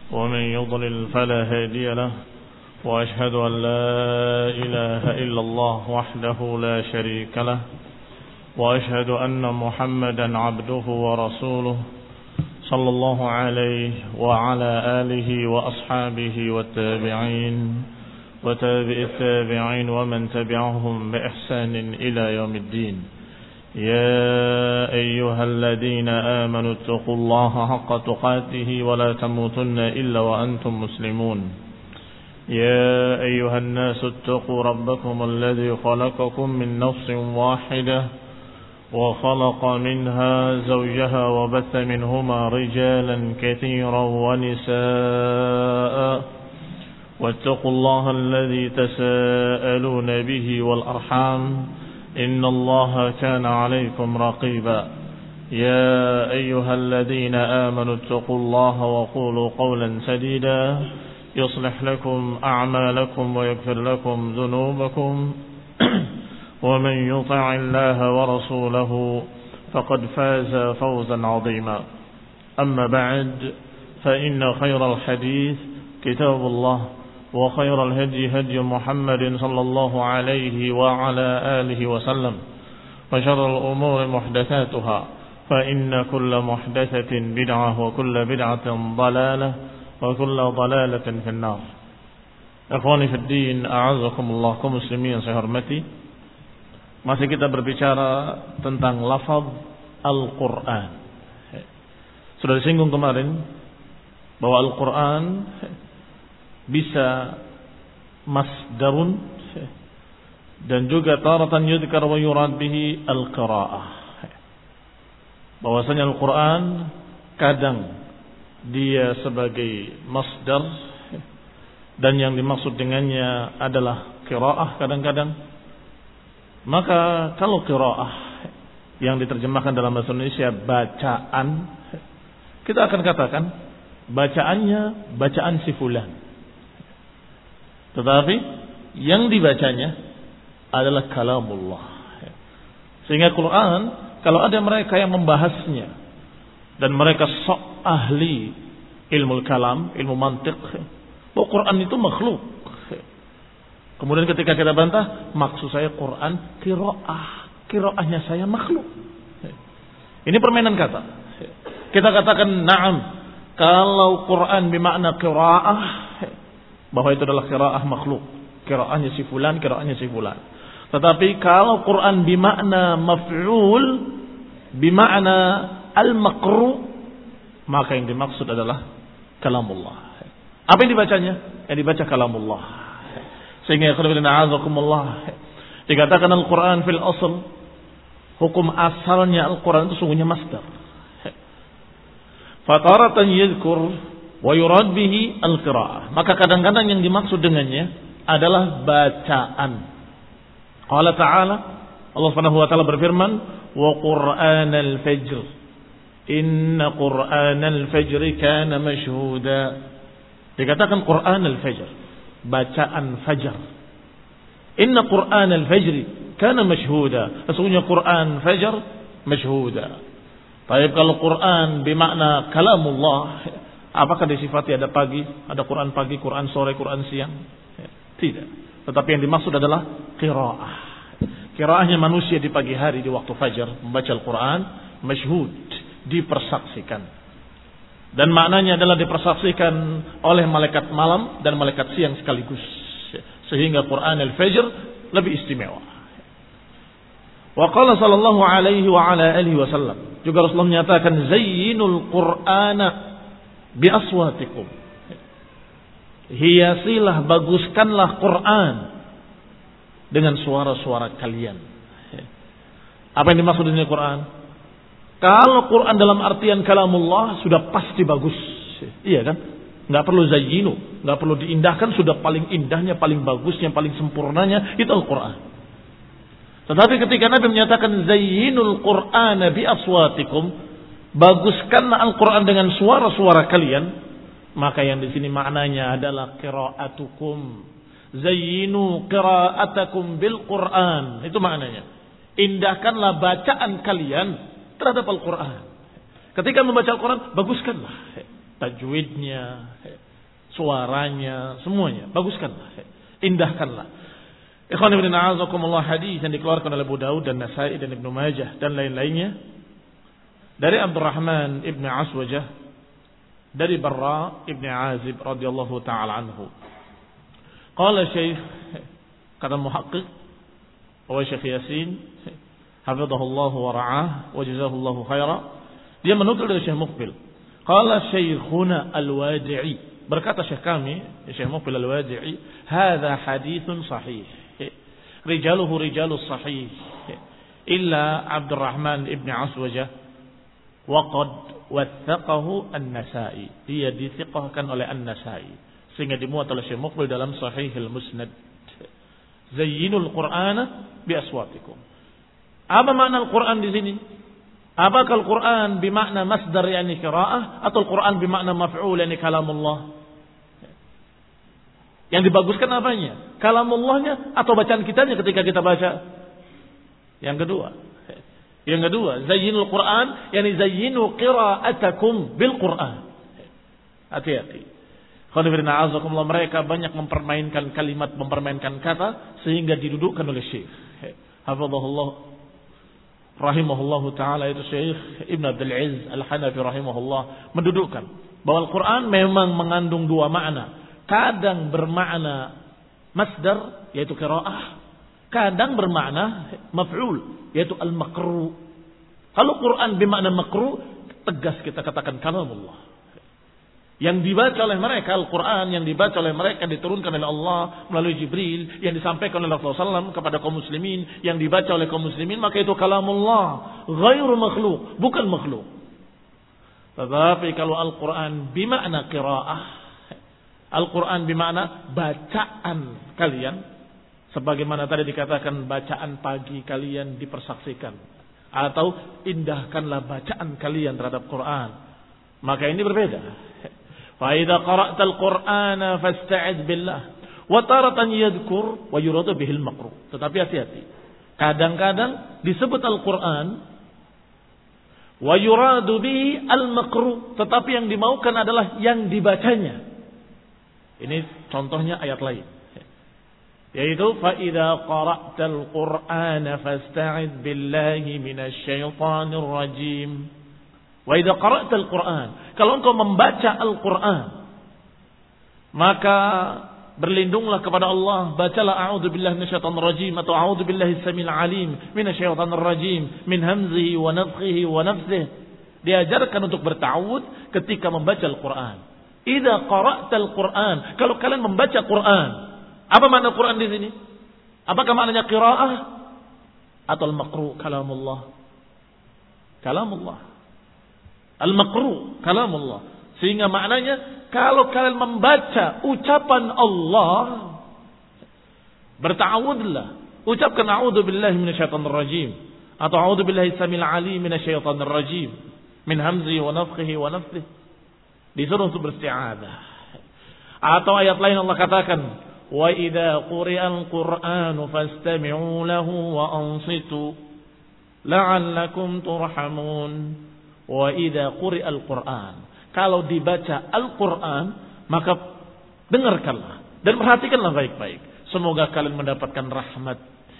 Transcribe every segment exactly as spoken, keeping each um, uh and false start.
ومن يضلل فلا هادي له وأشهد أن لا إله إلا الله وحده لا شريك له وأشهد أن محمدا عبده ورسوله صلى الله عليه وعلى آله وأصحابه والتابعين وتابع التابعين ومن تبعهم بإحسان إلى يوم الدين. يا أيها الذين آمنوا اتقوا الله حق تقاته ولا تموتن إلا وأنتم مسلمون. يا أيها الناس اتقوا ربكم الذي خلقكم من نفس واحدة وخلق منها زوجها وبث منهما رجالا كثيرا ونساء واتقوا الله الذي تساءلون به والأرحام إن الله كان عليكم رقيبا. يا أيها الذين آمنوا اتقوا الله وقولوا قولا سديدا يصلح لكم أعمالكم ويغفر لكم ذنوبكم ومن يطع الله ورسوله فقد فاز فوزا عظيما. أما بعد فإن خير الحديث كتاب الله وخير الهدي هدي محمد صلى الله عليه وعلى آله وسلم وشر الأمور محدثاتها فإن كل محدثة بدعة وكل بدعة ضلالة وكل ضلالة في النار. Ikhwani fi din, a'azzakumullah, kaum muslimin yang saya hormati. Masih kita berbicara tentang lafaz Al-Quran. Sudah disinggung kemarin bahwa Al-Quran bisa masdarun dan juga taratan yudhkar wa yurad bihi al-qira'ah. Bahwasanya Al-Quran kadang dia sebagai masdar dan yang dimaksud dengannya adalah qira'ah kadang-kadang. Maka kalau qira'ah yang diterjemahkan dalam bahasa Indonesia bacaan, kita akan katakan bacaannya bacaan si fulan. Tetapi yang dibacanya adalah kalamullah. Sehingga Quran, kalau ada mereka yang membahasnya dan mereka sok ahli ilmu kalam, ilmu mantiq, bahwa Quran itu makhluk. Kemudian ketika kita bantah, maksud saya Quran qiraah, qiraahnya saya makhluk. Ini permainan kata. Kita katakan na'am, kalau Quran bermakna qiraah, bahwa itu adalah qiraah makhluk, qiraahnya si fulan, qiraahnya si fulan. Tetapi kalau Quran bermakna maf'ul, bermakna al-maqru, maka yang dimaksud adalah kalamullah. Apa yang dibacanya? Yang dibaca kalamullah. Sehingga a'azakumullah, dikatakan Al-Quran fil asl, hukum asalnya Al-Quran itu sungguhnya masdar. Fataratan yadhkur wa yurad bihi al-qira'ah. Maka kadang-kadang yang dimaksud dengannya adalah bacaan. Qala ta'ala, Allah Subhanahu wa taala berfirman, wa qur'anal fajr inna qur'anal fajr kana mashhuda. Dikatakan qur'anal fajr, bacaan fajar. Inna qur'anal fajr kana mashhuda. Sesungguhnya Quran fajar mashhuda. Baik, kalau Quran bermakna kalamullah, apakah disifati ada pagi, ada Quran pagi, Quran sore, Quran siang? Tidak. Tetapi yang dimaksud adalah qiraah. Qiraahnya manusia di pagi hari di waktu fajar membaca Al-Quran, masyhud, dipersaksikan. Dan maknanya adalah dipersaksikan oleh malaikat malam dan malaikat siang sekaligus. Sehingga Quran al-Fajr lebih istimewa. Wa qala sallallahu alaihi wa ala alihi wasallam, juga Rasulullah menyatakan zayyinul Qur'ana bi aswatikum. Hiasilah, baguskanlah Quran dengan suara-suara kalian. Apa yang dimaksud dengan Quran? Kalau Quran dalam artian kalamullah sudah pasti bagus. Iya kan? Enggak perlu zayyinu, enggak perlu diindahkan, sudah paling indahnya, paling bagusnya, paling sempurnanya itu Al-Quran. Tetapi ketika Nabi menyatakan zayyinul Qur'ana bi aswatikum, baguskanlah Al-Quran dengan suara-suara kalian, maka yang di sini maknanya adalah qira'atukum. Zayyinu qira'atakum bil Qur'an. Itu maknanya. Indahkanlah bacaan kalian terhadap Al-Quran. Ketika membaca Al-Quran, baguskanlah. tajwidnya, suaranya, semuanya baguskanlah, indahkanlah. Ikhwan ibn a'azakumullah, hadis yang dikeluarkan oleh Abu Daud dan Nasai dan Ibnu Majah dan lain-lainnya dari Abdurrahman ibn Aswajah dari Barra ibn Azib radhiyallahu taala anhu. Qala Syekh, kata muhaqqiq wa Syekh Yasin hafizahullah wa ra'ah wa jazahullahu khaira, dia menukil dari Syekh Muqbil. Qala Syekhuna Al-Wadi'i, berkata Syekh kami Syekh Muqbil Al-Wadi'i, hadza haditsun sahih, rijaluhu rijalus sahih illa Abdurrahman ibn Aswajah wa qad wathaqahu An-Nasai, dia dithiqahkan oleh An-Nasai sehingga dimuat oleh Syekh Muqbil dalam Sahihul Musnad. Zayyinul Qur'ana bi aswatikum. Apa makna Al-Qur'an di sini? Apakah Al-Qur'an bermakna masdar yakni qiraah atau Al-Qur'an bermakna maf'ul yakni kalamullah? Yang dibaguskan apanya? Kalamullahnya atau bacaan kitanya ketika kita baca? Yang kedua. Yang kedua, zayyinul Qur'an yakni zayyinu qira'atakum bil Qur'an. Hati-hati. Khonifirina azakumullah, mereka banyak mempermainkan kalimat, mempermainkan kata sehingga didudukkan oleh Syekh hafizahullah rahimahullahu taala, itu Syekh Ibn Abdul Aziz Al-Hanafi rahimahullah, mendudukkan bahwa Al-Qur'an memang mengandung dua makna. Kadang bermakna masdar yaitu qiraah, kadang bermakna maf'ul yaitu al-maqru. Kalau Quran bermakna maqru, tegas kita katakan kalamullah. Yang dibaca oleh mereka Al-Quran, yang dibaca oleh mereka diturunkan oleh Allah melalui Jibril, yang disampaikan oleh Rasulullah shallallahu alaihi wasallam kepada kaum muslimin, yang dibaca oleh kaum muslimin, maka itu kalamullah, ghairu makhluk, bukan makhluk. Tetapi kalau Al-Quran bimakna qiraah, Al-Quran bimakna bacaan kalian, sebagaimana tadi dikatakan bacaan pagi kalian dipersaksikan, atau indahkanlah bacaan kalian terhadap Quran, maka ini berbeda. Fa idza qara'ta al-Qur'ana fasta'idz billah wa taratan yadhkur wa yuradu bihil maqru. Tetapi hati-hati. Kadang-kadang disebut Al-Qur'an wa yuradu bihi al-maqru, tetapi yang dimaukan adalah yang dibacanya. Ini contohnya ayat lain. Yaitu fa idza qara'ta al-Qur'ana fasta'idz billahi minasy syaithanir rajim. Wa idza qara'ta al-Qur'an, kalau engkau membaca Al-Qur'an, maka berlindunglah kepada Allah, bacalah a'udzubillahi minasyaitonir rajim atau a'udzubillahi samil alim minasyaitonir rajim min hamzihi wa nafthihi wa nafthihi. Diajarkan untuk berta'awudz ketika membaca Al-Qur'an. Idza qara'ta al-Qur'an, kalau kalian membaca Qur'an, apa makna Qur'an di sini? Apakah maknanya qiraah atau al-maqru kalamullah? Kalamullah. Al-maqru kalamullah. Sehingga maknanya kalau kalian membaca ucapan Allah, berta'awudlah, ucapkan a'udzu billahi minasyaitonir rajim atau a'udzu billahi samil alim minasyaitonir rajim min hamzihi wa nafthihi wa nafthihi. Disuruh untuk beristi'adzah. Atau ayat lain Allah katakan, wa idza quri'al qur'anu fastami'u lahu wa ansitu la'allakum turhamun. Wa idza quri'al Qur'an, kalau dibaca Al-Qur'an maka dengarkanlah dan perhatikanlah baik-baik, semoga kalian mendapatkan rahmat.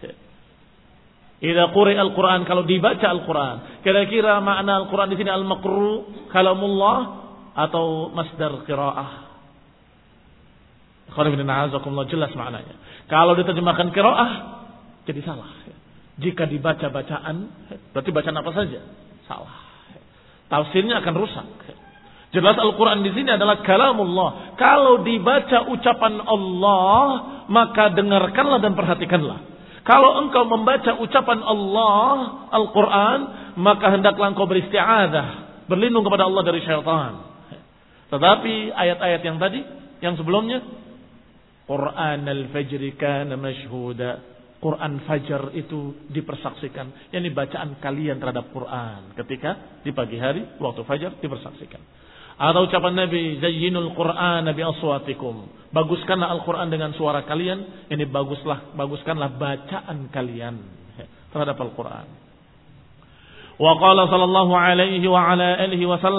Idza quri'al Qur'an, kalau dibaca Al-Qur'an, kira-kira makna Al-Qur'an di sini al-maqru kalamullah atau masdar qiraah? Khairuddin azakumullah, jelas maknanya. Kalau diterjemahkan qiraah jadi salah. Jika dibaca bacaan, berarti bacaan apa saja? Salah. Tafsirnya akan rusak. Jelas Al-Quran di sini adalah kalamullah. Kalau dibaca ucapan Allah, maka dengarkanlah dan perhatikanlah. Kalau engkau membaca ucapan Allah, Al-Quran, maka hendaklah engkau beristi'adzah, berlindung kepada Allah dari syaitan. Tetapi ayat-ayat yang tadi, yang sebelumnya, Quran al-fajri kana mashhuda, Quran Fajar itu dipersaksikan, yakni bacaan kalian terhadap Quran ketika di pagi hari waktu Fajar dipersaksikan. Atau ucapan Nabi, zayyinul Qur'ana bi aswatikum, baguskanlah Al-Quran dengan suara kalian, yakni baguslah baguskanlah bacaan kalian terhadap Al-Quran. Wa qala sallallahu alaihi wa ala alihi wasallam,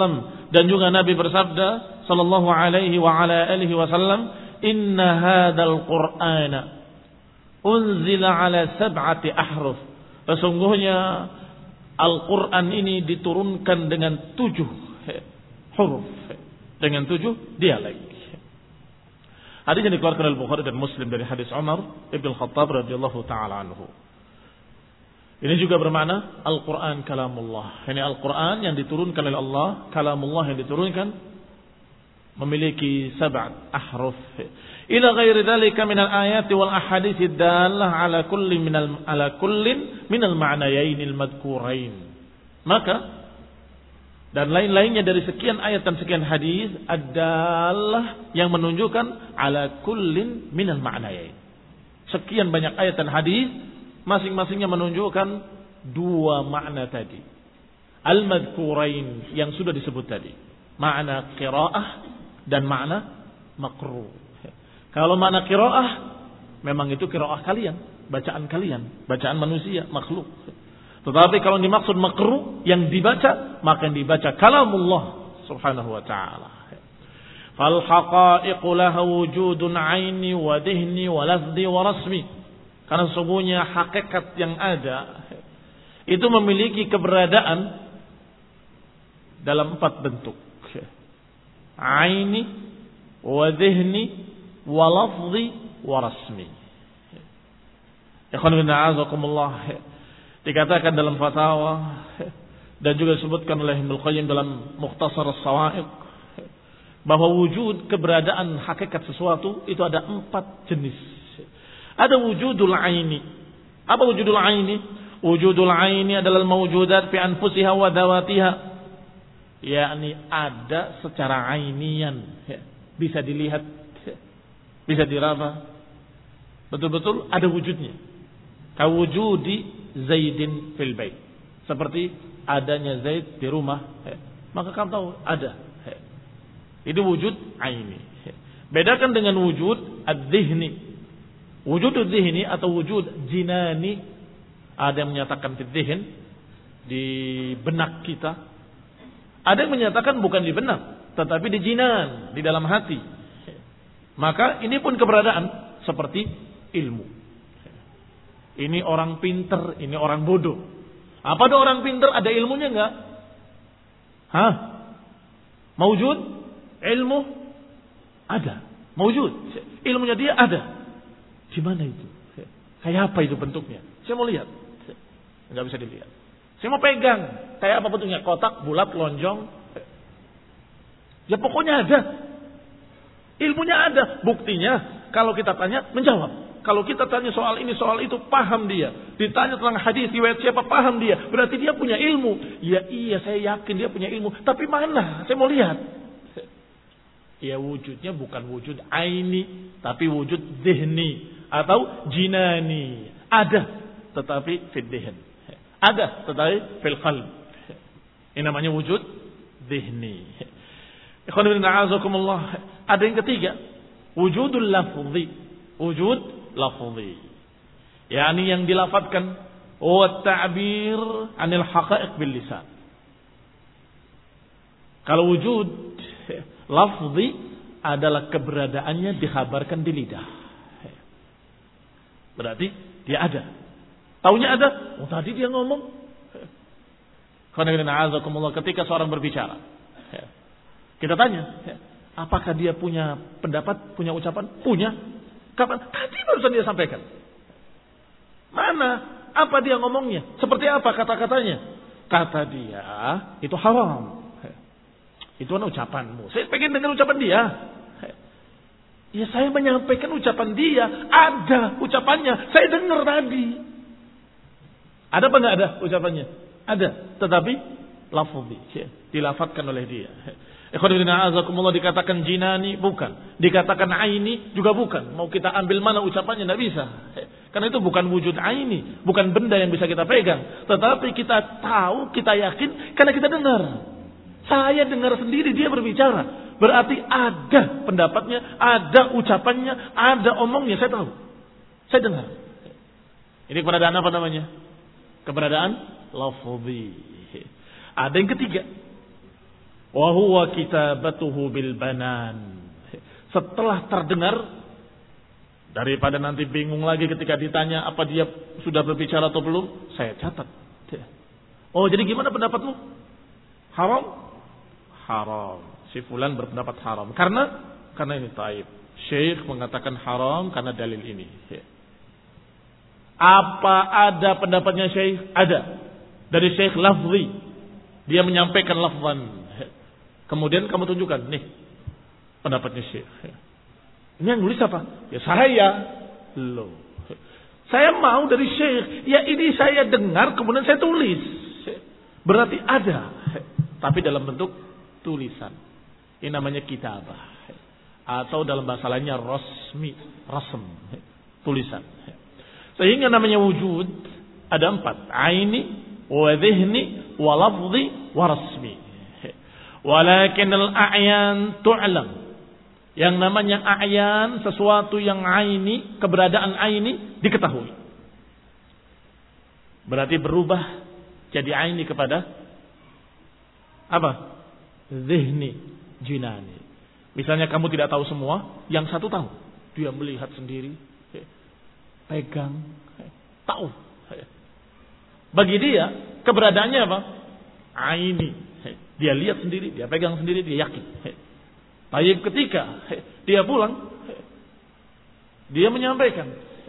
Dan juga Nabi bersabda sallallahu alaihi wa ala alihi wasallam, "Inna hadzal Qur'ana unzila ala sab'ati ahruf." Sesungguhnya Al-Qur'an ini diturunkan dengan tujuh huruf, dengan tujuh dialek. Hadis yang dikeluarkan oleh Bukhari dan Muslim dari hadis Umar ibn Khattab radhiyallahu taala anhu. Ini juga bermakna Al-Quran kalamullah. Ini Al-Quran yang diturunkan oleh Allah, kalamullah yang diturunkan memiliki sab'at ahruf. Ila ghairi dzalika minal ayati wal ahadits dallah ala kulli minal ala kullin minal ma'nayain al madhkurain. Maka dan lain-lainnya dari sekian ayat dan sekian hadis adalah yang menunjukkan ala kullin minal ma'nayain. Sekian banyak ayat dan hadis masing-masingnya menunjukkan dua makna tadi. Al-madhkurain yang sudah disebut tadi. Makna qiraah dan makna makruh. Kalau makna qiraah memang itu qiraah kalian, bacaan kalian, bacaan manusia, makhluk. Tetapi kalau dimaksud makruh yang dibaca, maka yang dibaca kalamullah subhanahu wa ta'ala. Fal haqa'iqu laha wujudun 'aini wa dhihni wa lafzi wa rasmi. Karena sesungguhnya hakikat yang ada itu memiliki keberadaan dalam empat bentuk. Aini, wa dhihni, wa lafzi, wa rasmi. Ikhwan fillah a'azakumullah. Dikatakan dalam fatwa dan juga disebutkan oleh Ibnu Qayyim dalam Mukhtasar As-Sawa'iq bahwa wujud keberadaan hakikat sesuatu itu ada empat jenis. Ada wujudul aini. Apa wujudul aini? Wujudul aini adalah mawjudat fi anfusiha wa dhawatiha. yakni ada secara ainian, bisa dilihat, bisa diraba, betul-betul ada wujudnya. Kawujudi Zaidin fil bait, seperti adanya Zaid di rumah, maka kamu tahu ada. Itu wujud aini. Bedakan dengan wujud ad-dhihni. Wujud ad-dhihni atau wujud jinani, ada yang menyatakan ad-dhihn di benak kita, ada yang menyatakan bukan di benak tetapi di jinan, di dalam hati. Maka ini pun keberadaan seperti ilmu. Ini orang pinter, ini orang bodoh. Apa ada orang pinter ada ilmunya enggak? Hah? Mawjud? Ilmu ada, mawjud. Ilmunya dia ada. Di mana itu? Kayak apa itu bentuknya? Saya mau lihat. Enggak bisa dilihat. Saya mau pegang. Kayak apa bentuknya? Kotak, bulat, lonjong. Ya pokoknya ada. Ilmunya ada. Buktinya kalau kita tanya menjawab. Kalau kita tanya soal ini, soal itu, paham dia. Ditanya tentang hadis, riwayat siapa, paham dia. Berarti dia punya ilmu. Ya iya, saya yakin dia punya ilmu. Tapi mana? Saya mau lihat. Ya wujudnya bukan wujud aini, tapi wujud zihni atau jinani. Ada, tetapi fid dhihn. Ada, tetapi fil qalb. Ini namanya wujud zihni. Ikhwan fillah a'azakumullah. Ada yang ketiga, wujudul lafzi. Wujud lafzi. yakni yang dilafadzkan wa ta'bir 'anil haqa'iq bil lisan. Kalau wujud lafzi adalah keberadaannya dikhabarkan di lidah. Berarti dia ada. Taunya ada. Oh tadi dia ngomong. Ketika seorang berbicara, kita tanya, apakah dia punya pendapat, punya ucapan? Punya. Kapan? Tadi barusan dia sampaikan. Mana? Apa dia ngomongnya? Seperti apa kata-katanya? Kata dia, itu haram. Itu kan ucapanmu. Saya pengen dengar ucapan dia. Ya saya menyampaikan ucapan dia. Ada ucapannya. Saya dengar tadi. Ada apa enggak ada ucapannya? Ada. Tetapi lafzi. Dilafadzkan oleh dia. Ikhwanifidina azakumullah, dikatakan jinani bukan. Dikatakan aini juga bukan. Mau kita ambil mana ucapannya tidak bisa. Karena itu bukan wujud aini. Bukan benda yang bisa kita pegang. Tetapi kita tahu, kita yakin karena kita dengar. Saya dengar sendiri dia berbicara. Berarti ada pendapatnya, ada ucapannya, ada omongnya. Saya tahu. Saya dengar. Ini keberadaan apa namanya? Keberadaan lafzi. Ada yang ketiga. Wa huwa kitabatuhu bil banan. Setelah terdengar, daripada nanti bingung lagi ketika ditanya apa dia sudah berbicara atau belum, saya catat. Oh, jadi gimana pendapatmu? Haram? Haram. Si fulan berpendapat haram. Karena karena ini taib. Syekh mengatakan haram karena dalil ini. Apa ada pendapatnya Syekh? Ada. Dari Syekh lafzi. Dia menyampaikan lafzan. Kemudian kamu tunjukkan, nih pendapatnya Syekh. Ini yang nulis apa? Ya saya. Loh. Saya mau dari Syekh. Ya ini saya dengar kemudian saya tulis. Berarti ada. Tapi dalam bentuk tulisan. Ini namanya kitabah. Atau dalam bahasa lainnya rasmi. Rasm. Tulisan. Sehingga namanya wujud. Ada empat. Aini, wa dhihni, wa lafzi, wa rasmi. Walakin al-a'yan tu'lam. Yang namanya a'yan, sesuatu yang aini, keberadaan aini diketahui. Berarti berubah jadi aini kepada apa? Zihni, jinani. Misalnya kamu tidak tahu semua, yang satu tahu. Dia melihat sendiri, pegang, tahu. Bagi dia keberadaannya apa? Aini. Dia lihat sendiri, dia pegang sendiri, dia yakin. Tapi ketika dia pulang, dia menyampaikan.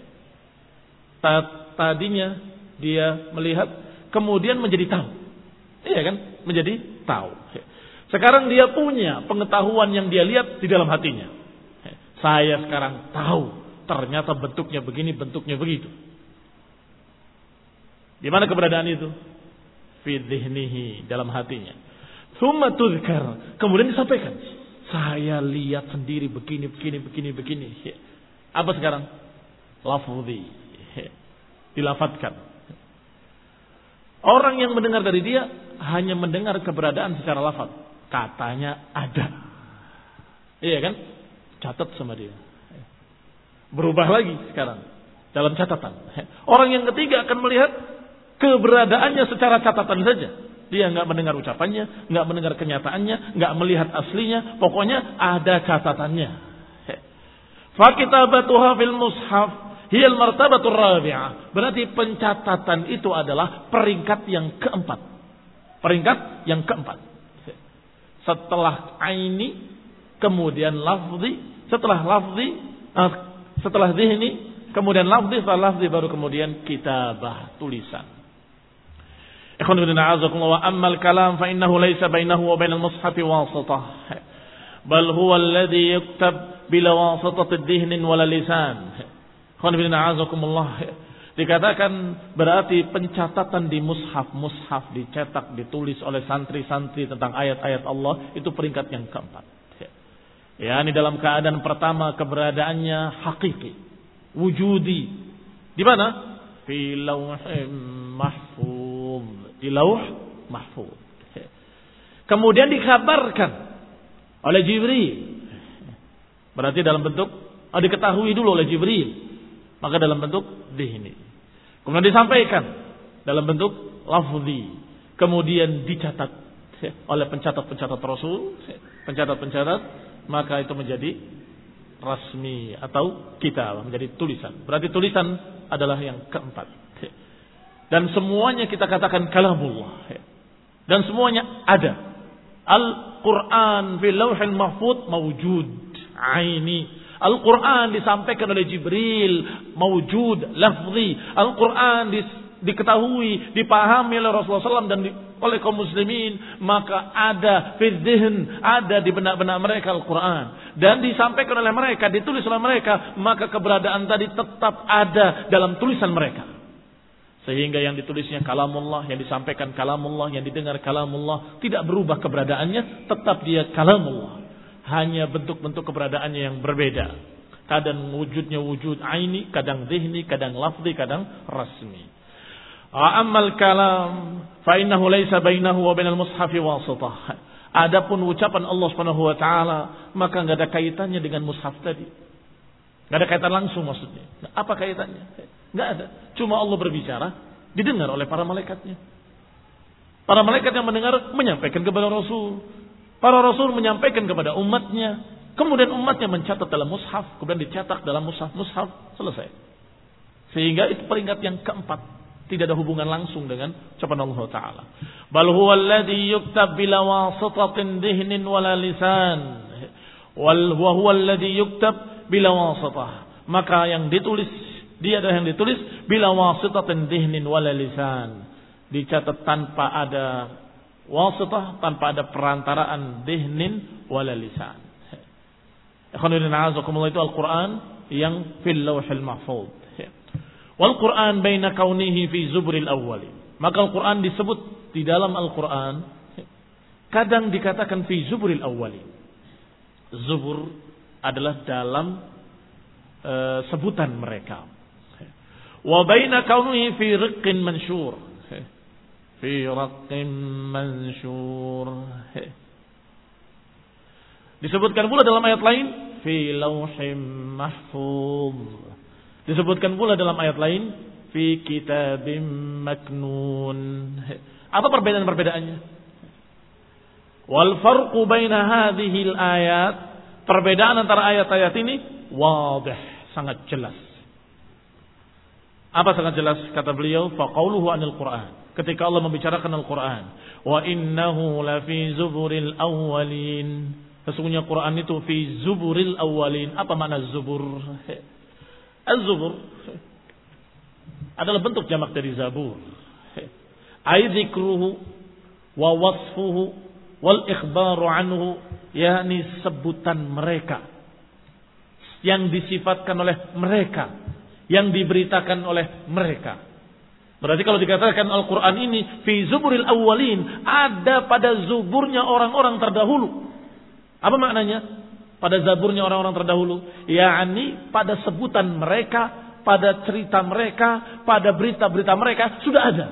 Tadinya dia melihat, kemudian menjadi tahu. Iya kan? Menjadi tahu. Sekarang dia punya pengetahuan yang dia lihat di dalam hatinya. Saya sekarang tahu, ternyata bentuknya begini, bentuknya begitu. Di mana keberadaan itu? Fi dhihnihi, dalam hatinya. Tsumma tuzkar, kemudian disampaikan. Saya lihat sendiri begini, begini, begini, begini. Apa sekarang? Lafzi. Dilafatkan. Orang yang mendengar dari dia hanya mendengar keberadaan secara lafaz. Katanya ada. Iya kan? Catat sama dia. Berubah lagi sekarang dalam catatan. Orang yang ketiga akan melihat keberadaannya secara catatan saja. Dia nggak mendengar ucapannya, nggak mendengar kenyataannya, nggak melihat aslinya. Pokoknya ada catatannya. Fa kitabatuha fil mushaf hiyal martabatur rabi'ah. Berarti pencatatan itu adalah peringkat yang keempat. Peringkat yang keempat. Setelah aini, kemudian lafzi, setelah lafzi, setelah zihni, kemudian lafzi, setelah lafzi baru kemudian kitabah, tulisan. Ikhwan fillah a'azakumullah, wa ammal kalam fa innahu laysa bainahu wa bainal mushaf wasitah. Bal huwa alladhi yuktab bila wasitati dhihnin wala lisan. Ikhwan fillah a'azakumullah. Dikatakan berarti pencatatan di mushaf, mushaf dicetak, ditulis oleh santri-santri tentang ayat-ayat Allah itu peringkat yang keempat. Ya, ini dalam keadaan pertama keberadaannya hakiki, wujudi. Di mana? Fi lauhin mahfuz. Di lauh mahfuz. Kemudian dikabarkan oleh Jibril. Berarti dalam bentuk oh, diketahui dulu oleh Jibril. Maka dalam bentuk dhihni. Kemudian disampaikan dalam bentuk lafzi. Kemudian dicatat oleh pencatat-pencatat Rasul, pencatat-pencatat, maka itu menjadi rasmi atau kitab, menjadi tulisan. Berarti tulisan adalah yang keempat. Dan semuanya kita katakan kalamullah. Dan semuanya ada. Al-Quran fil lauhil mahfuz mawjud. Aini. Al-Quran disampaikan oleh Jibril. Mawjud. Lafzi. Al-Quran di, diketahui, dipahami oleh Rasulullah shallallahu alaihi wasallam dan di, oleh kaum muslimin. Maka ada fil dhihn. Ada di benak-benak mereka Al-Quran. Dan disampaikan oleh mereka, ditulis oleh mereka. Maka keberadaan tadi tetap ada dalam tulisan mereka. Sehingga yang ditulisnya kalamullah, yang disampaikan kalamullah, yang didengar kalamullah, tidak berubah keberadaannya, tetap dia kalamullah. Hanya bentuk-bentuk keberadaannya yang berbeda. Kadang wujudnya wujud aini, kadang zihni, kadang lafzi, kadang rasmi. Ammal kalam fa innahu laysa bainahu wa bainal mushafi wasitah. Adapun ucapan Allah Subhanahu wa taala, maka enggak ada kaitannya dengan mushaf tadi. Enggak ada kaitan langsung maksudnya. Apa kaitannya? Enggak ada. Cuma Allah berbicara, didengar oleh para malaikatnya. Para malaikat yang mendengar menyampaikan kepada Rasul. Para rasul menyampaikan kepada umatnya, kemudian umatnya mencatat dalam mushaf, kemudian dicetak dalam mushaf-mushaf, selesai. Sehingga itu peringkat yang keempat, tidak ada hubungan langsung dengan ucapan Allah Ta'ala. Bal huwa alladhi yuktab bila wasitatin dihnin wala lisan. Wal huwa alladhi yuktab bila wasitah. Maka yang ditulis, dia adalah yang ditulis bila wasitatin dihnin wala lisan. Dicatat tanpa ada wasitah, tanpa ada perantaraan dihnin wala lisan. Ikhwanuddin a'azakumullah, itu Al-Quran yang fil lawhil mahfuz. Wal Quran baina kaunihi fi zuburil awwali. Maka Al-Quran disebut di dalam Al-Quran kadang dikatakan fi zuburil awwali. Zubur adalah dalam uh, sebutan mereka. Wa baina kaunihi fi riqqin mansyur. Fi riqqin mansyur. Disebutkan pula dalam ayat lain fi lauhim mahfuz. Disebutkan pula dalam ayat lain fi kitabim maknun. Apa perbedaan-perbedaannya? Wal farqu baina hadhihi al-ayat, perbedaan antara ayat-ayat ini wadih, sangat jelas. Apa sangat jelas? Kata beliau, fa qauluhu anil Qur'an. Ketika Allah membicarakan Al-Qur'an, wa innahu la fi zuburil awwalin. Sesungguhnya Quran itu fi zuburil awwalin. Apa makna zubur? Az-zubur adalah bentuk jamak dari zabur. Ai dzikruhu wa wasfuhu wal ikhbaru anhu, yakni sebutan mereka yang disifatkan oleh mereka, yang diberitakan oleh mereka. Berarti kalau dikatakan Al-Quran ini fi zuburil awwalin, ada pada zuburnya orang-orang terdahulu. Apa maknanya? Pada zaburnya orang-orang terdahulu, yakni pada sebutan mereka, pada cerita mereka, pada berita-berita mereka sudah ada.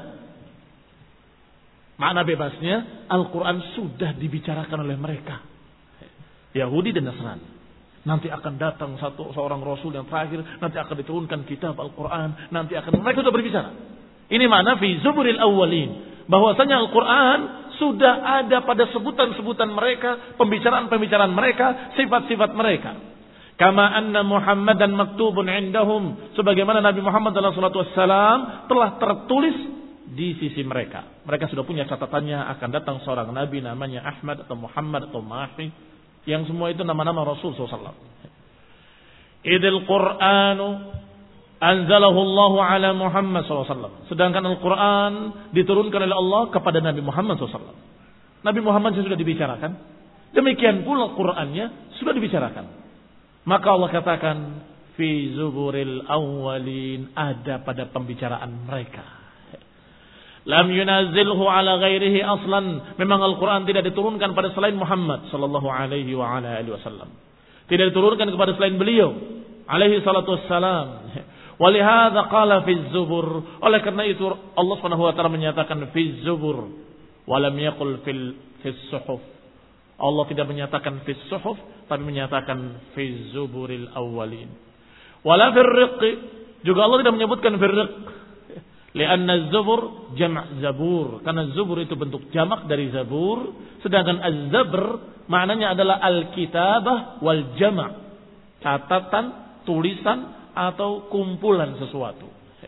Makna bebasnya, Al-Quran sudah dibicarakan oleh mereka, Yahudi dan Nasrani. Nanti akan datang satu seorang Rasul yang terakhir, nanti akan diturunkan kitab Al-Quran, nanti akan mereka sudah berbicara. Ini makna fi zuburil awwalin, bahwasanya Al-Quran sudah ada pada sebutan-sebutan mereka, pembicaraan-pembicaraan mereka, sifat-sifat mereka. Kama anna Muhammadan maktubun indahum, sebagaimana Nabi Muhammad sallallahu alaihi wasallam telah tertulis di sisi mereka. Mereka sudah punya catatannya, akan datang seorang nabi namanya Ahmad atau Muhammad atau Mahi, yang semua itu nama-nama Rasul sallallahu alaihi wasallam. Idil Qur'anu anzalahu Allah ala Muhammad sallallahu alaihi wasallam. Sedangkan Al-Quran diturunkan oleh Allah kepada Nabi Muhammad sallallahu alaihi wasallam. Nabi Muhammad sudah dibicarakan. Demikian pula Qurannya sudah dibicarakan. Maka Allah katakan fi zuburil awwalin, ada pada pembicaraan mereka. Lam yunazzilhu ala ghairihi aslan. Memang Al-Quran tidak diturunkan pada selain Muhammad sallallahu alaihi wa ala alihi wasallam. Tidak diturunkan kepada selain beliau alaihi salatu wassalam. Walihada qala fi zubur. Oleh karena itu Allah Subhanahu wa taala menyatakan fi zubur, walam yaqul fil fis suhuf. Allah tidak menyatakan fis suhuf, tapi menyatakan fi zuburil awwalin. Wala fir riq, juga Allah tidak menyebutkan fir riq. Lianna zubur jama' zabur, karena zubur itu bentuk jamak dari zabur, sedangkan az-zabr maknanya adalah al-kitabah wal jama', catatan, tulisan atau kumpulan sesuatu.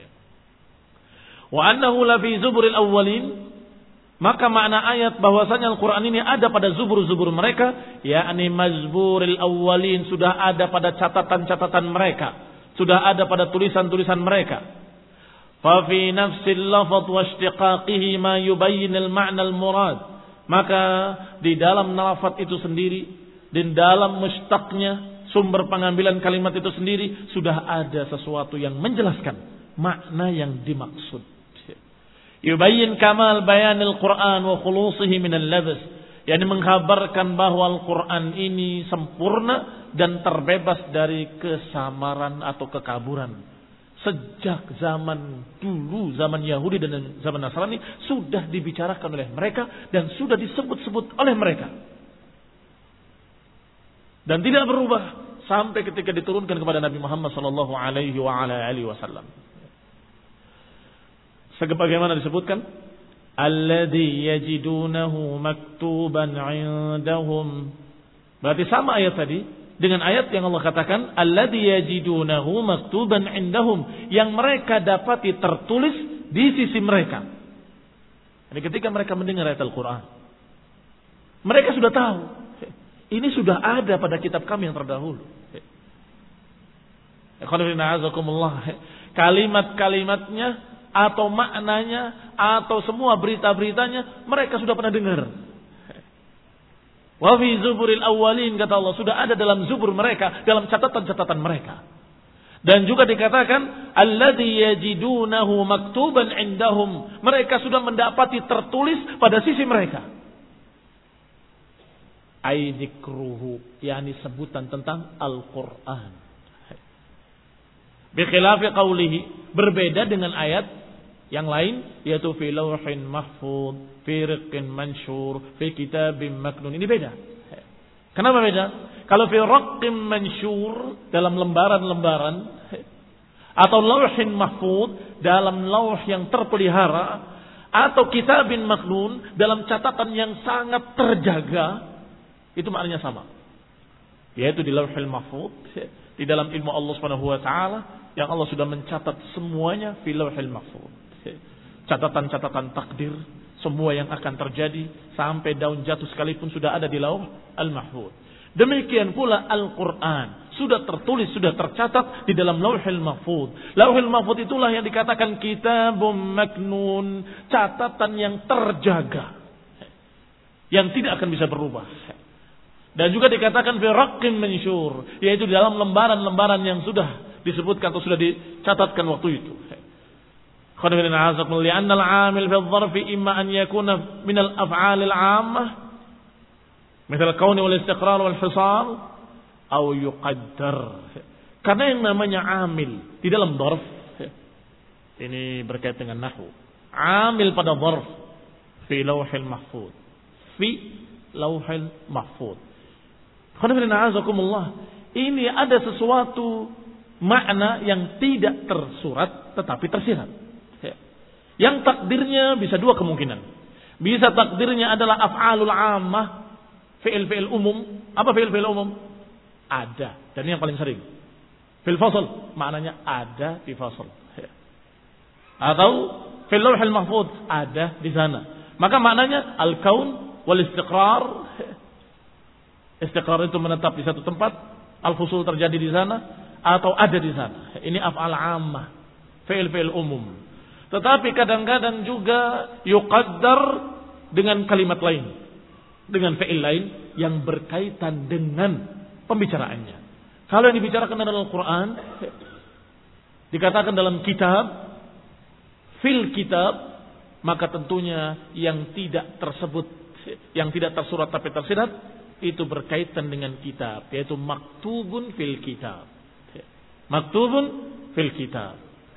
Wa annahu la fi zuburil awwalin, maka makna ayat bahwasanya Al-Quran ini ada pada zubur-zubur mereka, yakni mazburil awwalin, sudah ada pada catatan-catatan mereka, sudah ada pada tulisan-tulisan mereka. Fa fi nafsil lafaz wa ishtiqaqihi ma yubayyin al-ma'na al-murad, maka di dalam lafaz itu sendiri, dan dalam mustaqnya, sumber pengambilan kalimat itu sendiri, sudah ada sesuatu yang menjelaskan makna yang dimaksud. Yubayyin kamal bayanil Quran wa khulusihi minal labs, yakni mengkhabarkan bahwa Al-Quran ini sempurna dan terbebas dari kesamaran atau kekaburan. Sejak zaman dulu, zaman Yahudi dan zaman Nasrani, sudah dibicarakan oleh mereka dan sudah disebut-sebut oleh mereka. Dan tidak berubah sampai ketika diturunkan kepada Nabi Muhammad sallallahu alaihi wa ala alihi wasallam. Sebagaimana disebutkan, alladzi yajidunahu maktuban 'indahum. Berarti sama ayat tadi dengan ayat yang Allah katakan alladzi yajidunahu maktuban 'indahum, yang mereka dapati tertulis di sisi mereka. Jadi ketika mereka mendengar ayat Al-Qur'an, mereka sudah tahu ini sudah ada pada kitab kami yang terdahulu. Kalimat-kalimatnya atau maknanya atau semua berita-beritanya mereka sudah pernah dengar. Wa fi zuburil awwalin, kata Allah, sudah ada dalam zubur mereka, dalam catatan-catatan mereka. Dan juga dikatakan alladzi yajidunahu maktuban 'indahum, mereka sudah mendapati tertulis pada sisi mereka. Ai dzikruhu, yakni sebutan tentang Al-Qur'an. Bi khilafi qawlihi, berbeda dengan ayat yang lain, yaitu fi lauhin mahfuz, fi riqqin mansyur, fi kitabim maknun. Ini beda. Kenapa beda? Kalau fi riqqin mansyur, dalam lembaran-lembaran, atau lauhin mahfuz, dalam lauh yang terpelihara, atau kitabin maknun, dalam catatan yang sangat terjaga, itu maknanya sama. Yaitu di lauhil mahfuz, di dalam ilmu Allah Subhanahu wa taala, yang Allah sudah mencatat semuanya fi lauhil mahfuz. Catatan-catatan takdir, semua yang akan terjadi sampai daun jatuh sekalipun sudah ada di lauh al-mahfuz. Demikian pula Al-Qur'an sudah tertulis, sudah tercatat di dalam lauhil mahfuz. Lauhil mahfuz itulah yang dikatakan kitabum maknun, catatan yang terjaga, yang tidak akan bisa berubah. Dan juga dikatakan fi raqqin mansyur, yaitu di dalam lembaran-lembaran yang sudah disebutkan atau sudah dicatatkan waktu itu. Khadirin a'azakum li'anna al-'amil fi adh-dharfi imma an yakuna min al-af'al al-'ammah misal al-kawn wal istiqrar wal hisar aw yuqaddar. Karena yang namanya amil di dalam dharf ini berkaitan dengan nahwu. Amil pada dharf fi lauhil mahfuz. Fi lauhil mahfuz. Khadirin a'azakumullah, ini ada sesuatu makna yang tidak tersurat tetapi tersirat. Yang takdirnya bisa dua kemungkinan. Bisa takdirnya adalah af'alul ammah, fi'il-fi'il umum. Apa fi'il-fi'il umum? Ada. Dan ini yang paling sering. Fil fasl, maknanya ada di fasl. Atau fil lauhil mahfuz, ada di sana. Maka maknanya al-kaun wal istiqrar. Istiqrar itu menetap di satu tempat, al-fusul terjadi di sana atau ada di sana. Ini af'al ammah, fi'il-fi'il umum. Tetapi kadang-kadang juga yuqaddar dengan kalimat lain, dengan fi'il lain yang berkaitan dengan pembicaraannya. Kalau yang dibicarakan dalam Al-Quran, dikatakan dalam kitab, fil kitab, maka tentunya yang tidak tersebut, yang tidak tersurat tapi tersirat, itu berkaitan dengan kitab, yaitu maktubun fil kitab. Maktubun fil kitab.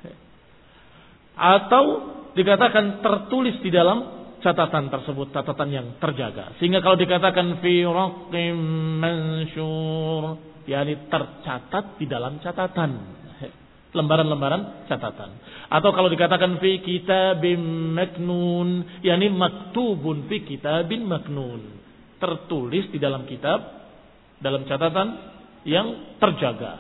Atau dikatakan tertulis di dalam catatan tersebut, catatan yang terjaga. Sehingga kalau dikatakan fi raqqim mansyur, yakni tercatat di dalam catatan, lembaran-lembaran catatan. Atau kalau dikatakan fi kitabim maknun, yakni maktubun fi kitabin maknun, tertulis di dalam kitab, dalam catatan yang terjaga.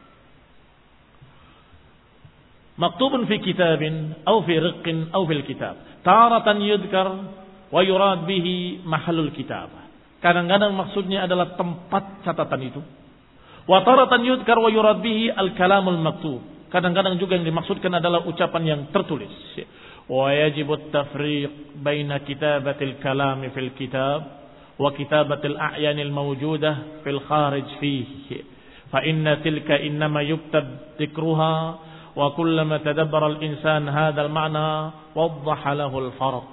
Maktubun fi kitabin aw fi riqqin aw fil kitab. Taratan yudkar wa yurad bihi mahallul kitab. Kadang-kadang maksudnya adalah tempat catatan itu. Wa taratan yudkar wa yurad bihi al-kalamul maktub. Kadang-kadang juga yang dimaksudkan adalah ucapan yang tertulis. Wa yajibu at-tafriq baina kitabatil kalam fil kitab wa kitabatil a'yanil mawjudah fil kharij fihi. Fa inna tilka innama yubtab dzikruha wa kullama tadabbara al-insan hadzal ma'na waddaha lahu al-farq.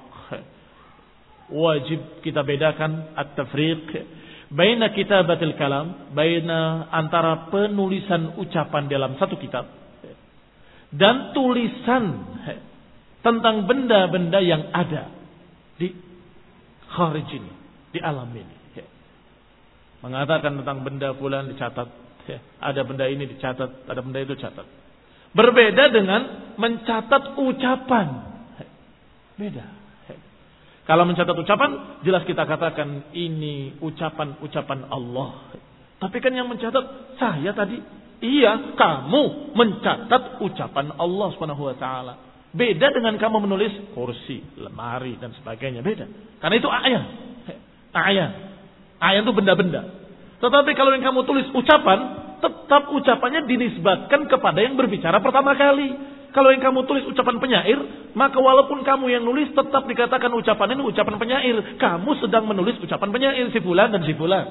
Wajib kita bedakan at-tafriq baina kitabatil kalam, baina antara penulisan ucapan dalam satu kitab dan tulisan tentang benda-benda yang ada di kharij ini, di alam ini. Mengatakan tentang benda fulan dicatat, ada benda ini dicatat, ada benda itu dicatat. Berbeda dengan mencatat ucapan. Beda. Kalau mencatat ucapan, jelas kita katakan ini ucapan-ucapan Allah. Tapi kan yang mencatat saya tadi. Iya, kamu mencatat ucapan Allah Subhanahu wa taala. Beda dengan kamu menulis kursi, lemari dan sebagainya, beda. Karena itu ayan. Ayan. Ayan itu benda-benda. Tetapi kalau yang kamu tulis ucapan, tetap ucapannya dinisbatkan kepada yang berbicara pertama kali. Kalau yang kamu tulis ucapan penyair, maka walaupun kamu yang nulis tetap dikatakan ucapan ini ucapan penyair. Kamu sedang menulis ucapan penyair si fulan dan si fulan.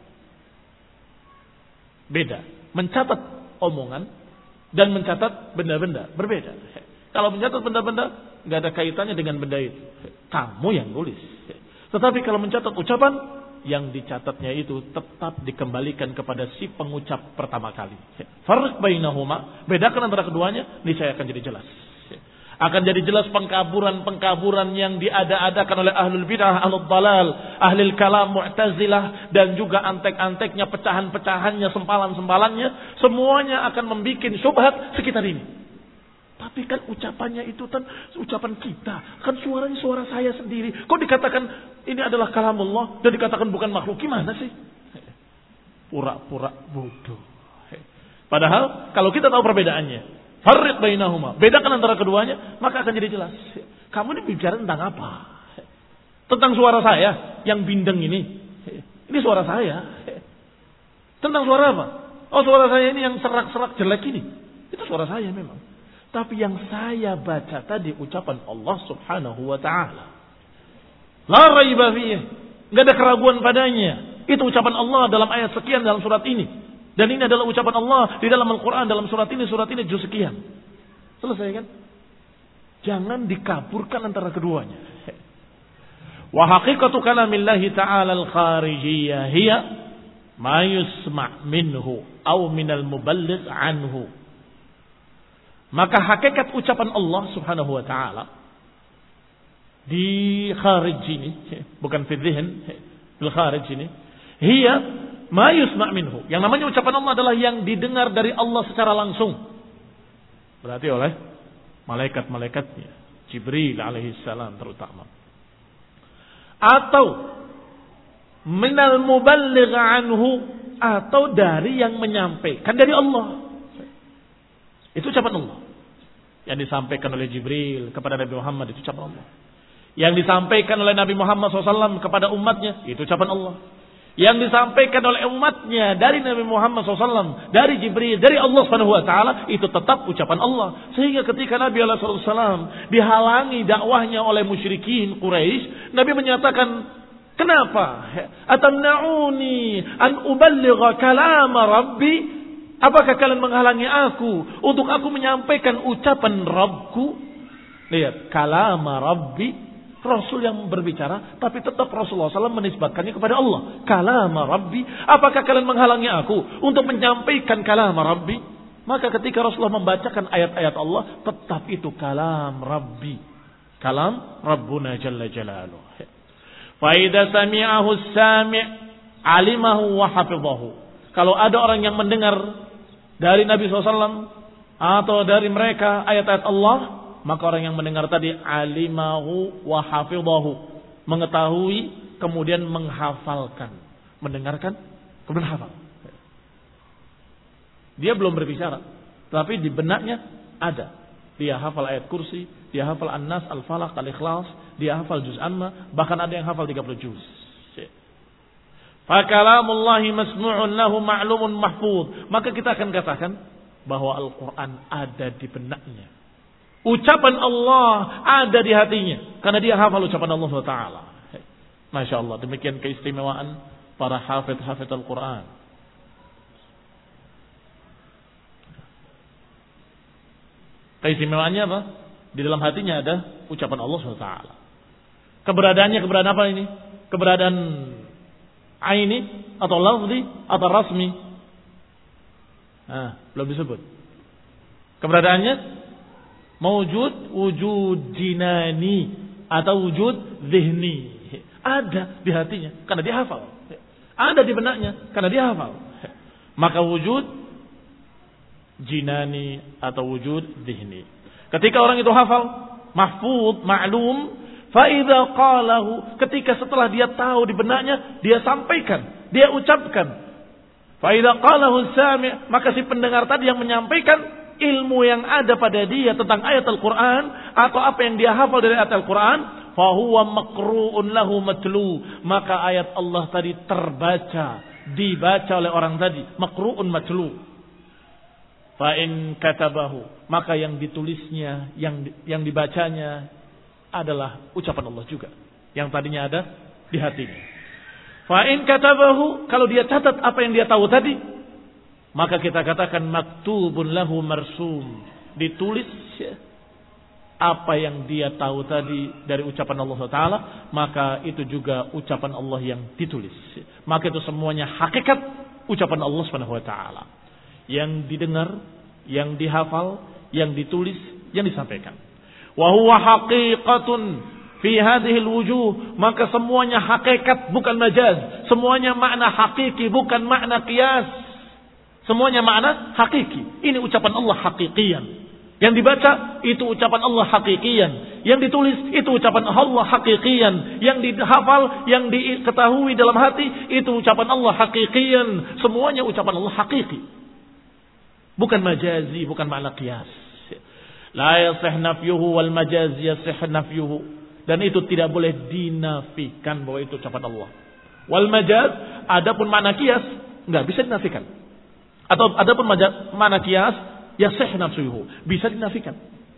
Beda. Mencatat omongan dan mencatat benda-benda berbeda. Kalau mencatat benda-benda nggak ada kaitannya dengan benda itu. Kamu yang nulis. Tetapi kalau mencatat ucapan, yang dicatatnya itu tetap dikembalikan kepada si pengucap pertama kali. Farq bainahuma, bedakan antara keduanya, ini saya akan jadi jelas. Akan jadi jelas pengkaburan-pengkaburan yang diada-adakan oleh ahlul bid'ah, ahlul dalal, ahlul kalam, mu'tazilah, dan juga antek-anteknya, pecahan-pecahannya, sempalan-sempalannya, semuanya akan membuat syubhat sekitar ini. Tapi kan ucapannya itu kan ucapan kita. Kan suaranya suara saya sendiri. Kok dikatakan ini adalah kalamullah dan dikatakan bukan makhluk? Gimana sih? Pura-pura bodoh. Padahal kalau kita tahu perbedaannya, farriq bainahuma, bedakan antara keduanya, maka akan jadi jelas. Kamu ini bicara tentang apa? Tentang suara saya yang bindeng ini. Ini suara saya. Tentang suara apa? Oh, suara saya ini yang serak-serak jelek ini. Itu suara saya memang. Tapi yang saya baca tadi ucapan Allah Subhanahu wa taala. La raiba fihi. Enggak ada keraguan padanya. Itu ucapan Allah dalam ayat sekian dalam surat ini. Dan ini adalah ucapan Allah di dalam Al-Qur'an dalam surat ini, surat ini juz sekian. Selesai kan? Jangan dikaburkan antara keduanya. Wa haqiqatu kalamillahi ta'ala al-kharijiyyah hiya ma yusma' minhu aw minal muballigh anhu. Maka hakikat ucapan Allah Subhanahu wa taala di kharij ini, bukan fi dzihn, bil kharij ini, hiya ma yusma' minhu. Yang namanya ucapan Allah adalah yang didengar dari Allah secara langsung. Berarti oleh malaikat-malaikatnya, Jibril alaihi salam terutama. Atau minal muballigh anhu, atau dari yang menyampaikan dari Allah. Itu ucapan Allah. Yang disampaikan oleh Jibril kepada Nabi Muhammad, itu ucapan Allah. Yang disampaikan oleh Nabi Muhammad shallallahu alaihi wasallam kepada umatnya, itu ucapan Allah. Yang disampaikan oleh umatnya dari Nabi Muhammad shallallahu alaihi wasallam, dari Jibril, dari Allah subhanahu wa taala, itu tetap ucapan Allah. Sehingga ketika Nabi shallallahu alaihi wasallam dihalangi dakwahnya oleh musyrikin Quraisy, Nabi menyatakan, kenapa? Atamna'uni an uballigha kalama Rabbi? Apakah kalian menghalangi aku untuk aku menyampaikan ucapan Rabbku? Lihat, kalama Rabbi, Rasul yang berbicara, tapi tetap Rasulullah shallallahu alaihi wasallam menisbatkannya kepada Allah. Kalama Rabbi, apakah kalian menghalangi aku untuk menyampaikan kalama Rabbi? Maka ketika Rasulullah membacakan ayat-ayat Allah, tetap itu kalam Rabbi. Kalam Rabbuna Jalla Jalaluh. Fa idza sami'ahu as-sami' alimahu wa hafidhahu. Kalau ada orang yang mendengar dari Nabi shallallahu alaihi wasallam atau dari mereka ayat-ayat Allah, maka orang yang mendengar tadi alimahu wa hafidhahu, mengetahui kemudian menghafalkan, mendengarkan kemudian hafal. Dia belum berbicara, tapi di benaknya ada. Dia hafal ayat kursi, dia hafal An-Nas, Al-Falaq, Al-Ikhlas, dia hafal juz amma, bahkan ada yang hafal tiga puluh juz. Fa kalamullahi masmu'un lahu ma'lumun mahfuz. Maka kita akan katakan bahwa Al-Quran ada di benaknya. Ucapan Allah ada di hatinya. Karena dia hafal ucapan Allah subhanahu wa taala. Masya Allah. Demikian keistimewaan para hafidh-hafidh Al-Quran. Keistimewaannya apa? Di dalam hatinya ada ucapan Allah subhanahu wa taala. Keberadaannya keberadaan apa ini? Keberadaan aini atau lafzi atau rasmi? Nah, belum disebut. Keberadaannya mawjud, wujud jinani atau wujud zihni. Ada di hatinya karena dia hafal. Ada di benaknya karena dia hafal. Maka wujud jinani atau wujud zihni. Ketika orang itu hafal, mahfuz, ma'lum, Fa'idha qalahu, ketika setelah dia tahu di benaknya, dia sampaikan, dia ucapkan. Fa'idha qalahu sami', maka si pendengar tadi yang menyampaikan ilmu yang ada pada dia tentang ayat Al-Quran, atau apa yang dia hafal dari ayat Al-Quran, fahuwa maqru'un lahu matlu, maka ayat Allah tadi terbaca, dibaca oleh orang tadi, maqru'un matlu. Fa'in katabahu, maka yang ditulisnya, yang yang dibacanya adalah ucapan Allah juga, yang tadinya ada di hatinya. Fa'in katabahu, kalau dia catat apa yang dia tahu tadi, maka kita katakan maktubun lahu marsum, ditulis apa yang dia tahu tadi dari ucapan Allah Taala, maka itu juga ucapan Allah yang ditulis. Maka itu semuanya hakikat ucapan Allah Subhanahu Wa Taala, yang didengar, yang dihafal, yang ditulis, yang disampaikan. Wa huwa haqiqatun fi hadhihi alwujuh, maka semuanya hakikat bukan majaz, semuanya makna hakiki bukan makna qiyas, semuanya makna hakiki. Ini ucapan Allah hakikian, yang dibaca itu ucapan Allah hakikian, yang ditulis itu ucapan Allah hakikian, yang dihafal, yang diketahui dalam hati itu ucapan Allah hakikian. Semuanya ucapan Allah hakiki, bukan majazi, bukan makna qiyas. La yasih nafyuhu wal majaz yasih nafyuhu, dan itu tidak boleh dinafikan bahwa itu ucapan Allah. Wal majaz, adapun makna qiyas enggak bisa dinafikan. Atau adapun makna qiyas yasih nafyuhu, bisa dinafikan.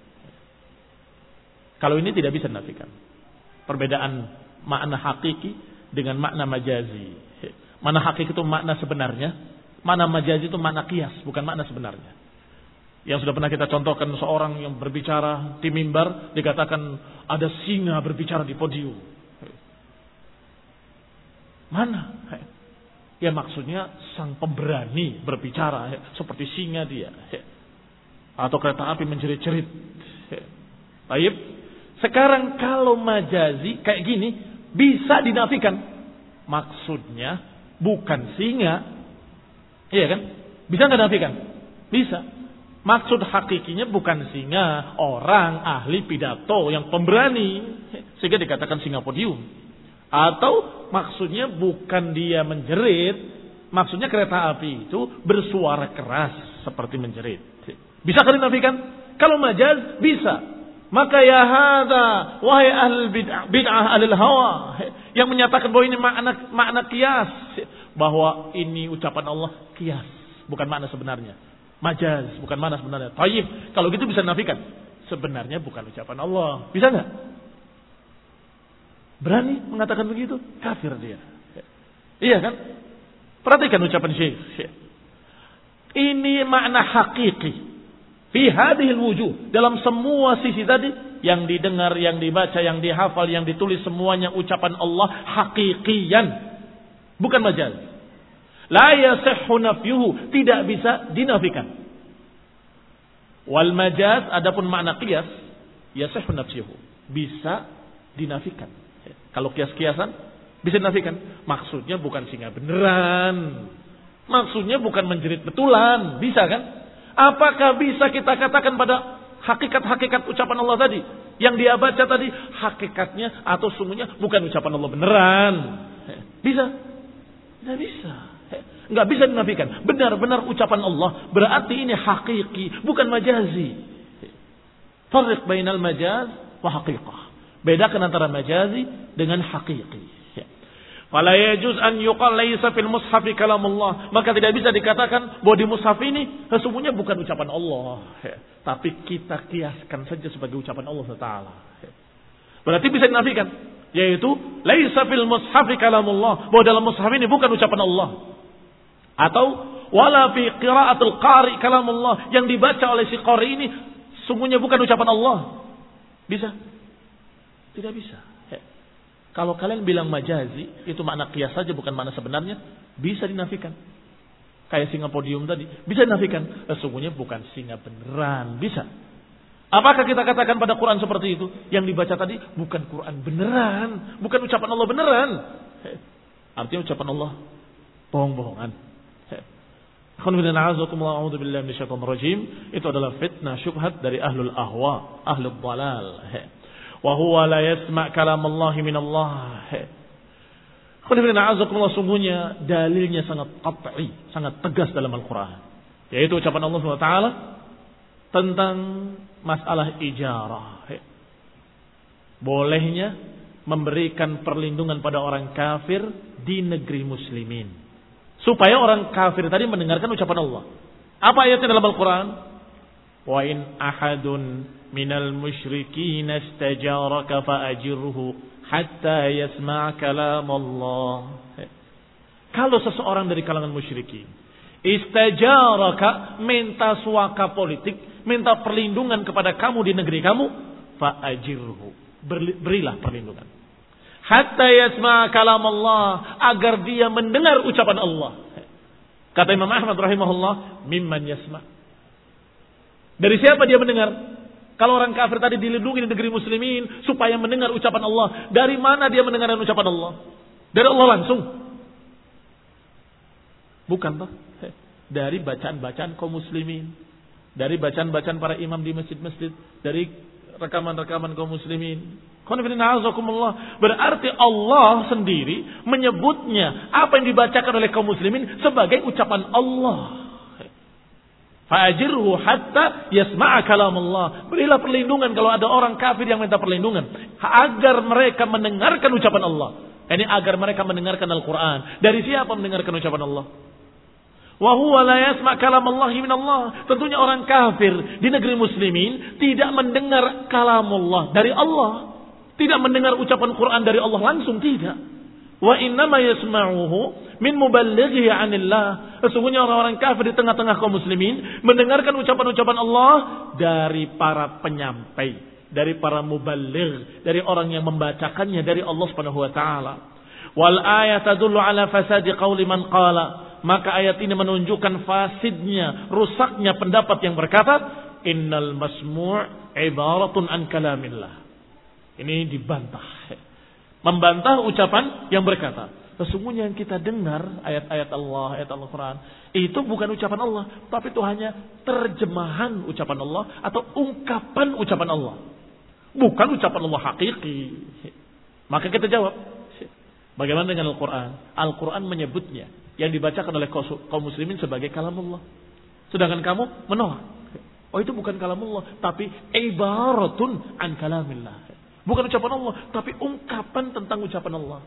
Kalau ini tidak bisa dinafikan. Perbedaan makna hakiki dengan makna majazi. Makna hakiki itu makna sebenarnya, makna majazi itu makna qiyas, bukan makna sebenarnya. Yang sudah pernah kita contohkan, seorang yang berbicara di mimbar, dikatakan ada singa berbicara di podium. Mana? Ya maksudnya sang pemberani berbicara, seperti singa dia. Atau kereta api menjerit-jerit. Baik. Sekarang kalau majazi kayak gini, bisa dinafikan. Maksudnya bukan singa. Iya kan? Bisa nggak dinafikan? Bisa. Maksud hakikinya bukan singa, orang ahli pidato yang pemberani, sehingga dikatakan singa podium. Atau maksudnya bukan dia menjerit, maksudnya kereta api itu bersuara keras seperti menjerit. Bisa kalian nafikan? Kalau majaz bisa. Maka ya hadza wahai ahli bid'ah, bid'ah ahli hawa, yang menyatakan bahwa ini makna makna qiyas, bahwa ini ucapan Allah qiyas, bukan makna sebenarnya. Majaz, bukan mana sebenarnya. Tayyib, kalau gitu bisa nafikan. Sebenarnya bukan ucapan Allah. Bisa nggak? Berani mengatakan begitu? Kafir dia. Iya kan? Perhatikan ucapan Syekh. Ini makna hakiki. Fi hadhil wujuh. Dalam semua sisi tadi, yang didengar, yang dibaca, yang dihafal, yang ditulis, semuanya ucapan Allah hakikian. Bukan majaz. La yasihhu nafyuhu, tidak bisa dinafikan. Wal majaz, adapun makna qiyas, yasihhu nafyuhu, bisa dinafikan. Kalau qiyas-qiyasan bisa dinafikan. Maksudnya bukan singa beneran. Maksudnya bukan menjerit betulan, bisa kan? Apakah bisa kita katakan pada hakikat-hakikat ucapan Allah tadi, yang dia baca tadi hakikatnya atau sungguhnya bukan ucapan Allah beneran? Bisa? Tidak bisa. Enggak bisa dinafikan. Benar-benar ucapan Allah. Berarti ini hakiki, bukan majazi. Farriq bainal majaz wa haqiqah. Bedakan antara majazi dengan hakiki. Fala yajuz an yuqal laisa fil mushaf kalamullah. Maka tidak bisa dikatakan bahwa di mushaf ini sesungguhnya bukan ucapan Allah. Tapi kita kiaskan saja sebagai ucapan Allah Taala. Berarti bisa dinafikan. Yaitu laisa fil mushaf kalamullah. Bahwa dalam mushaf ini bukan ucapan Allah. Atau wala fi qiraatul qari kalamullah, yang dibaca oleh si qari ini sungguhnya bukan ucapan Allah. Bisa? Tidak bisa. Kalau kalian bilang majazi itu makna qiyas saja, bukan makna sebenarnya, bisa dinafikan. Kayak singa podium tadi, bisa dinafikan. Sesungguhnya bukan singa beneran, bisa. Apakah kita katakan pada Quran seperti itu? Yang dibaca tadi bukan Quran beneran, bukan ucapan Allah beneran. Artinya ucapan Allah bohong-bohongan. Itu adalah fitnah syubhat dari ahlul ahwa, ahlul dalal. wa huwa la yasma' kalam Allah min Allah. Sungguhnya dalilnya sangat qat'i, sangat tegas dalam Al-Quran, yaitu ucapan Allah subhanahu wa taala tentang masalah ijarah. Bolehnya memberikan perlindungan pada orang kafir di negeri muslimin, supaya orang kafir tadi mendengarkan ucapan Allah. Apa ayatnya dalam Al-Quran? Wa in ahadun minal musyrikin istajaraka fa'ajirhu hatta yasma' kalam Allah. Kalau seseorang dari kalangan musyrikin istajaraka, minta suaka politik, minta perlindungan kepada kamu di negeri kamu, fa'ajirhu, berilah perlindungan. Hatta yasma' kalam Allah, agar dia mendengar ucapan Allah. Kata Imam Ahmad rahimahullah, mimman yasma'. Dari siapa dia mendengar? Kalau orang kafir tadi dilindungi di negeri muslimin supaya mendengar ucapan Allah, dari mana dia mendengar ucapan Allah? Dari Allah langsung? Bukan, toh? Dari bacaan-bacaan kaum muslimin, dari bacaan-bacaan para imam di masjid-masjid, dari rekaman-rekaman kaum muslimin. Berarti Allah sendiri menyebutnya apa yang dibacakan oleh kaum muslimin sebagai ucapan Allah. Fa'ajirhu hatta yasma'a kalam Allah. Berilah perlindungan kalau ada orang kafir yang minta perlindungan, agar mereka mendengarkan ucapan Allah. Ini agar mereka mendengarkan Al-Quran. Dari siapa mendengarkan ucapan Allah? Wa huwa la yasma' kalam Allah min Allah. Tentunya orang kafir di negeri muslimin tidak mendengar kalam Allah dari Allah. Tidak mendengar ucapan Quran dari Allah langsung, tidak. Wa innama yasma'uhu min muballighi 'anillah. Sesungguhnya orang-orang kafir di tengah-tengah kaum muslimin mendengarkan ucapan-ucapan Allah dari para penyampai, dari para muballigh, dari orang yang membacakannya dari Allah Subhanahu wa taala. Wal ayat tadullu 'ala fasadi qauli man qala. Maka ayat ini menunjukkan fasidnya, rusaknya pendapat yang berkata, innal masmu' ibaratun an kalamillah. Ini dibantah. Membantah ucapan yang berkata, sesungguhnya yang kita dengar ayat-ayat Allah, ayat Al-Quran, itu bukan ucapan Allah, tapi itu hanya terjemahan ucapan Allah atau ungkapan ucapan Allah. Bukan ucapan Allah hakiki. Maka kita jawab, bagaimana dengan Al-Quran? Al-Quran menyebutnya yang dibacakan oleh kaum muslimin sebagai kalam Allah. Sedangkan kamu menolak. Oh, itu bukan kalam Allah, tapi ibaratun an kalamillah. Bukan ucapan Allah, tapi ungkapan tentang ucapan Allah.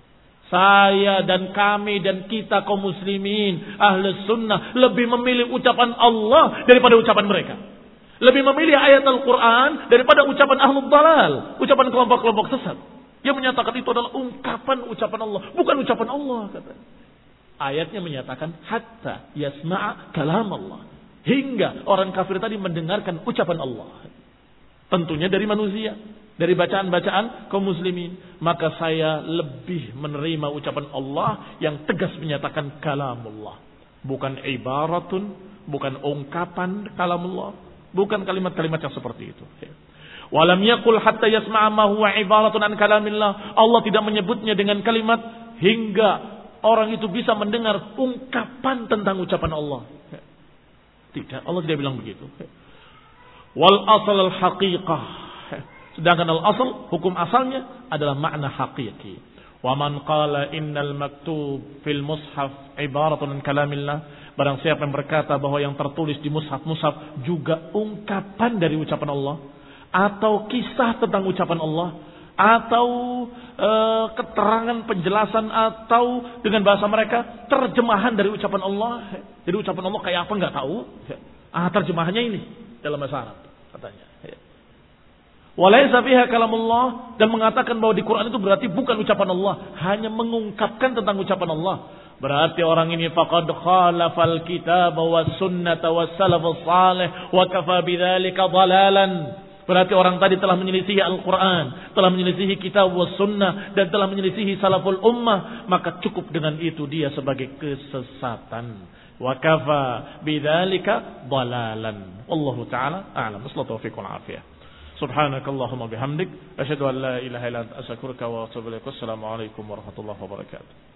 Saya dan kami dan kita kaum muslimin, ahlus sunnah, lebih memilih ucapan Allah daripada ucapan mereka. Lebih memilih ayat Al-Quran daripada ucapan ahlul dalal, ucapan kelompok-kelompok sesat. Yang menyatakan itu adalah ungkapan ucapan Allah, bukan ucapan Allah. Kata. Ayatnya menyatakan hatta yasma'a kalam Allah. Hingga orang kafir tadi mendengarkan ucapan Allah. Tentunya dari manusia, dari bacaan-bacaan kaum muslimin. Maka saya lebih menerima ucapan Allah yang tegas menyatakan kalamullah. Bukan ibaratun, bukan ungkapan kalamullah, bukan kalimat-kalimat yang seperti itu. Walam yakul hatta yasma'a ma huwa ibaratun an kalamillah. Allah tidak menyebutnya dengan kalimat hingga orang itu bisa mendengar ungkapan tentang ucapan Allah. Tidak, Allah tidak bilang begitu. Wal asal al haqiqah. Sedangkan al asal, hukum asalnya adalah makna hakiki. Wa man qala innal maktub fil mushaf ibaratun an kalamillah. Barang siapa yang berkata bahwa yang tertulis di mushaf-mushaf juga ungkapan dari ucapan Allah, atau kisah tentang ucapan Allah, atau e, keterangan penjelasan, atau dengan bahasa mereka terjemahan dari ucapan Allah. Jadi ucapan Allah kayak apa nggak tahu. Ah, terjemahannya ini dalam bahasa Arab katanya. Walaysa fiha kalamullah, dan mengatakan bahwa di Quran itu berarti bukan ucapan Allah, hanya mengungkapkan tentang ucapan Allah. Berarti orang ini faqad khalafal kitab was sunnata was salafus salih wa kafa bidzalika dhalalan. Berarti orang tadi telah menyelisihi Al-Quran, telah menyelisihi kitab was sunnah, dan telah menyelisihi salaful ummah. Maka cukup dengan itu dia sebagai kesesatan. Wa kafa bidzalika dhalalan. Wallahu taala a'lam. Wassalatu taufiq wal afiyah. Subhanakallahumma bihamdik asyhadu an la ilaha illa anta astaghfiruka wa atubu ilaik. Wassalamu alaikum warahmatullahi wabarakatuh.